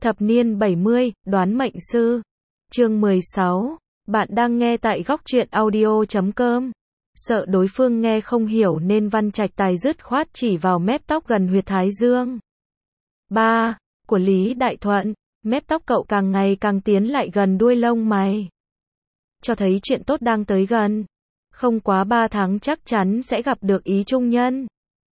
Thập niên 70, đoán mệnh sư. Chương 16. Bạn đang nghe tại góc truyện audio.com. Sợ đối phương nghe không hiểu nên Văn Trạch Tài dứt khoát chỉ vào mép tóc gần huyệt thái dương. 3. Của Lý Đại Thuận. Mép tóc cậu càng ngày càng tiến lại gần đuôi lông mày. Cho thấy chuyện tốt đang tới gần. Không quá 3 tháng chắc chắn sẽ gặp được ý trung nhân.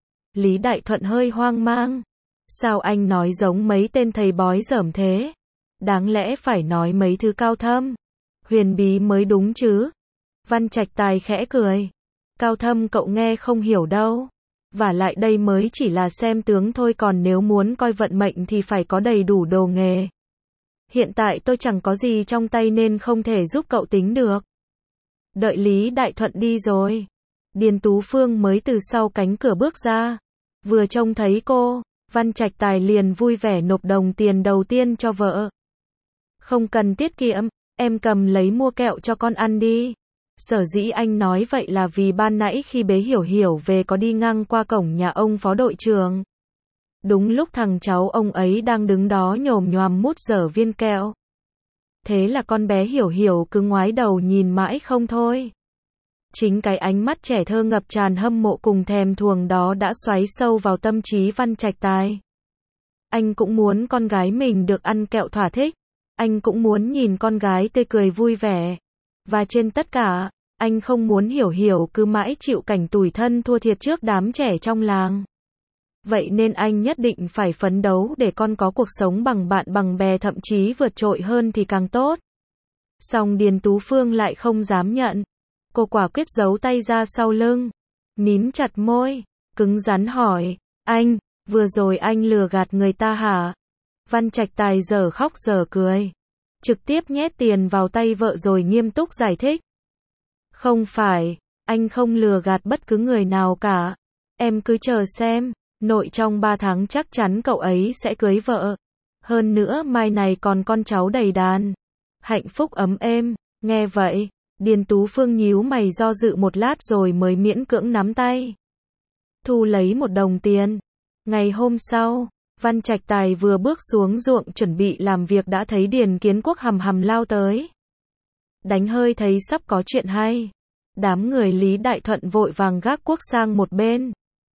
Lý Đại Thuận hơi hoang mang. Sao anh nói giống mấy tên thầy bói dởm thế? Đáng lẽ phải nói mấy thứ cao thâm, huyền bí mới đúng chứ. Văn Trạch Tài khẽ cười. Cao thâm cậu nghe không hiểu đâu. Vả lại đây mới chỉ là xem tướng thôi, còn nếu muốn coi vận mệnh thì phải có đầy đủ đồ nghề. Hiện tại tôi chẳng có gì trong tay nên không thể giúp cậu tính được. Đợi Lý Đại Thuận đi rồi, Điền Tú Phương mới từ sau cánh cửa bước ra. Vừa trông thấy cô, Văn Trạch Tài liền vui vẻ nộp đồng tiền đầu tiên cho vợ. Không cần tiết kiệm, em cầm lấy mua kẹo cho con ăn đi. Sở dĩ anh nói vậy là vì ban nãy khi bế Hiểu Hiểu về có đi ngang qua cổng nhà ông phó đội trưởng. Đúng lúc thằng cháu ông ấy đang đứng đó nhồm nhoàm mút dở viên kẹo. Thế là con bé Hiểu Hiểu cứ ngoái đầu nhìn mãi không thôi. Chính cái ánh mắt trẻ thơ ngập tràn hâm mộ cùng thèm thuồng đó đã xoáy sâu vào tâm trí Văn Trạch Tài. Anh cũng muốn con gái mình được ăn kẹo thỏa thích. Anh cũng muốn nhìn con gái tươi cười vui vẻ. Và trên tất cả, anh không muốn Hiểu Hiểu cứ mãi chịu cảnh tủi thân thua thiệt trước đám trẻ trong làng. Vậy nên anh nhất định phải phấn đấu để con có cuộc sống bằng bạn bằng bè, thậm chí vượt trội hơn thì càng tốt. Song Điền Tú Phương lại không dám nhận. Cô quả quyết giấu tay ra sau lưng, mím chặt môi, cứng rắn hỏi, anh, vừa rồi anh lừa gạt người ta hả? Văn Trạch Tài giờ khóc giờ cười, trực tiếp nhét tiền vào tay vợ rồi nghiêm túc giải thích. Không phải, anh không lừa gạt bất cứ người nào cả. Em cứ chờ xem, nội trong 3 tháng chắc chắn cậu ấy sẽ cưới vợ. Hơn nữa mai này còn con cháu đầy đàn. Hạnh phúc ấm êm. Nghe vậy, Điền Tú Phương nhíu mày do dự một lát rồi mới miễn cưỡng nắm tay. Thu lấy 1 đồng tiền. Ngày hôm sau, Văn Trạch Tài vừa bước xuống ruộng chuẩn bị làm việc đã thấy Điền Kiến Quốc hầm hầm lao tới. Đánh hơi thấy sắp có chuyện hay. Đám người Lý Đại Thuận vội vàng gác cuốc sang một bên.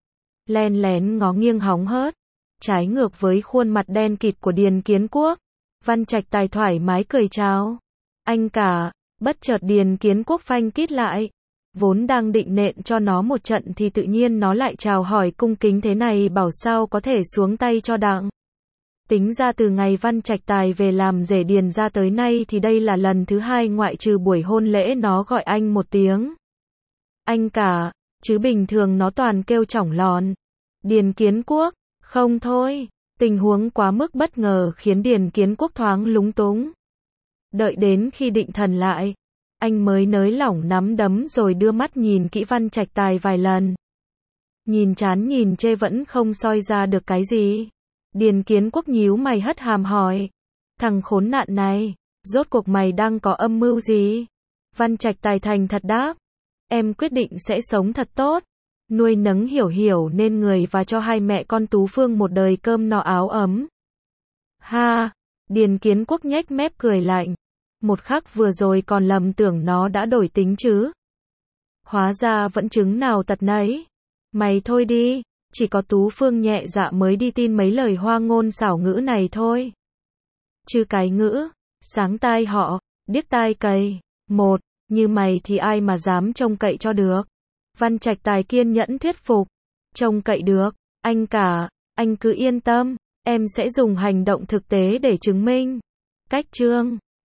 Len lén ngó nghiêng hóng hớt. Trái ngược với khuôn mặt đen kịt của Điền Kiến Quốc, Văn Trạch Tài thoải mái cười chào. Anh cả. Bất chợt Điền Kiến Quốc phanh kít lại. Vốn đang định nện cho nó một trận thì tự nhiên nó lại chào hỏi cung kính thế này, bảo sao có thể xuống tay cho đặng. Tính ra từ ngày Văn Trạch Tài về làm rể Điền ra tới nay thì đây là lần thứ 2 ngoại trừ buổi hôn lễ nó gọi anh một tiếng anh cả, chứ bình thường nó toàn kêu chỏng lòn. Điền Kiến Quốc, không thôi. Tình huống quá mức bất ngờ khiến Điền Kiến Quốc thoáng lúng túng. Đợi đến khi định thần lại, anh mới nới lỏng nắm đấm rồi đưa mắt nhìn kỹ Văn Trạch Tài vài lần. Nhìn chán nhìn chê vẫn không soi ra được cái gì. Điền Kiến Quốc nhíu mày hất hàm hỏi. Thằng khốn nạn này, rốt cuộc mày đang có âm mưu gì? Văn Trạch Tài thành thật đáp. Em quyết định sẽ sống thật tốt, nuôi nấng Hiểu Hiểu nên người và cho hai mẹ con Tú Phương một đời cơm no áo ấm. Ha! Điền Kiến Quốc nhếch mép cười lạnh. Một khắc vừa rồi còn lầm tưởng nó đã đổi tính chứ. Hóa ra vẫn chứng nào tật nấy. Mày thôi đi, chỉ có Tú Phương nhẹ dạ mới đi tin mấy lời hoa ngôn xảo ngữ này thôi. Chứ cái ngữ, sáng tai họ, điếc tai cầy, một, như mày thì ai mà dám trông cậy cho được. Văn Trạch Tài kiên nhẫn thuyết phục. Trông cậy được, anh cả, anh cứ yên tâm, em sẽ dùng hành động thực tế để chứng minh. Cách chương